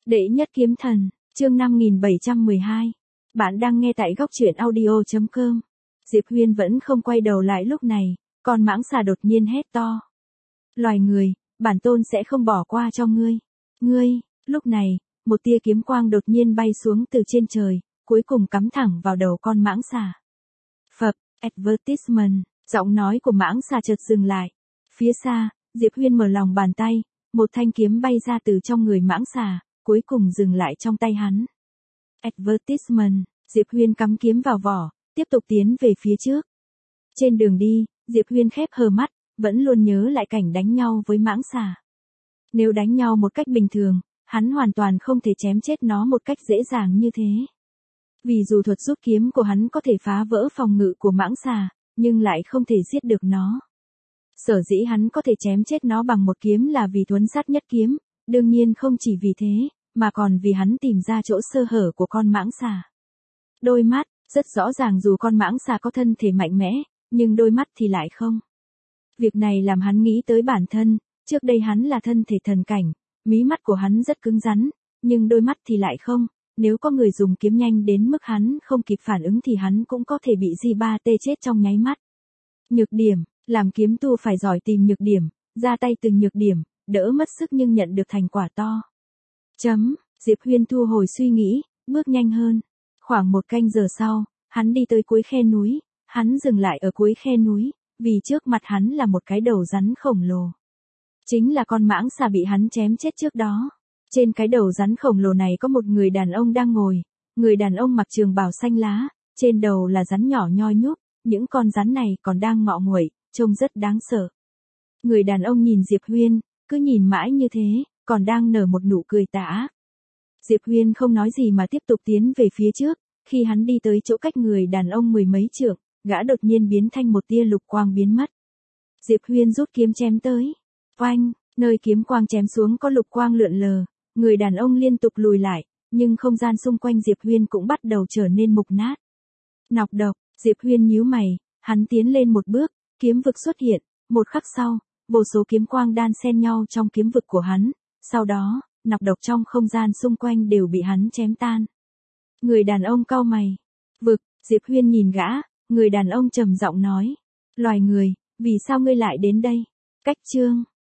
Đệ nhất kiếm thần, chương 5712. Bạn đang nghe tại góc truyện audio.com. Diệp Huyên vẫn không quay đầu lại lúc này, con mãng xà đột nhiên hét to. Loài người, bản tôn sẽ không bỏ qua cho ngươi. Ngươi, lúc này, một tia kiếm quang đột nhiên bay xuống từ trên trời, cuối cùng cắm thẳng vào đầu con mãng xà. Phập, advertisement, giọng nói của mãng xà chợt dừng lại. Phía xa, Diệp Huyên mở lòng bàn tay, một thanh kiếm bay ra từ trong người mãng xà, cuối cùng dừng lại trong tay hắn. Advertisement, Diệp Huyên cắm kiếm vào vỏ, tiếp tục tiến về phía trước. Trên đường đi, Diệp Huyên khép hờ mắt, vẫn luôn nhớ lại cảnh đánh nhau với mãng xà. Nếu đánh nhau một cách bình thường, hắn hoàn toàn không thể chém chết nó một cách dễ dàng như thế. Vì dù thuật rút kiếm của hắn có thể phá vỡ phòng ngự của mãng xà, nhưng lại không thể giết được nó. Sở dĩ hắn có thể chém chết nó bằng một kiếm là vì thuấn sát nhất kiếm, đương nhiên không chỉ vì thế, mà còn vì hắn tìm ra chỗ sơ hở của con mãng xà. Đôi mắt, rất rõ ràng dù con mãng xà có thân thể mạnh mẽ, nhưng đôi mắt thì lại không. Việc này làm hắn nghĩ tới bản thân, trước đây hắn là thân thể thần cảnh, mí mắt của hắn rất cứng rắn, nhưng đôi mắt thì lại không, nếu có người dùng kiếm nhanh đến mức hắn không kịp phản ứng thì hắn cũng có thể bị J3T chết trong nháy mắt. Nhược điểm, làm kiếm tu phải giỏi tìm nhược điểm, ra tay từng nhược điểm, đỡ mất sức nhưng nhận được thành quả to. Diệp Huyên thu hồi suy nghĩ, bước nhanh hơn. Khoảng một canh giờ sau, hắn đi tới cuối khe núi, hắn dừng lại ở cuối khe núi, vì trước mặt hắn là một cái đầu rắn khổng lồ. Chính là con mãng xà bị hắn chém chết trước đó. Trên cái đầu rắn khổng lồ này có một người đàn ông đang ngồi, người đàn ông mặc trường bào xanh lá, trên đầu là rắn nhỏ nhoi nhúc, những con rắn này còn đang ngọ nguậy, trông rất đáng sợ. Người đàn ông nhìn Diệp Huyên, cứ nhìn mãi như thế, còn đang nở một nụ cười tà ác. Diệp Huyên không nói gì mà tiếp tục tiến về phía trước, khi hắn đi tới chỗ cách người đàn ông mười mấy trượng, gã đột nhiên biến thành một tia lục quang biến mất. Diệp Huyên rút kiếm chém tới. Oanh, nơi kiếm quang chém xuống có lục quang lượn lờ, người đàn ông liên tục lùi lại, nhưng không gian xung quanh Diệp Huyên cũng bắt đầu trở nên mục nát. Nọc độc, Diệp Huyên nhíu mày, hắn tiến lên một bước, kiếm vực xuất hiện, một khắc sau, vô số kiếm quang đan xen nhau trong kiếm vực của hắn, sau đó, nọc độc trong không gian xung quanh đều bị hắn chém tan. Người đàn ông cau mày. Vực, Diệp Huyên nhìn gã, người đàn ông trầm giọng nói. Loài người, vì sao ngươi lại đến đây? Cách chương.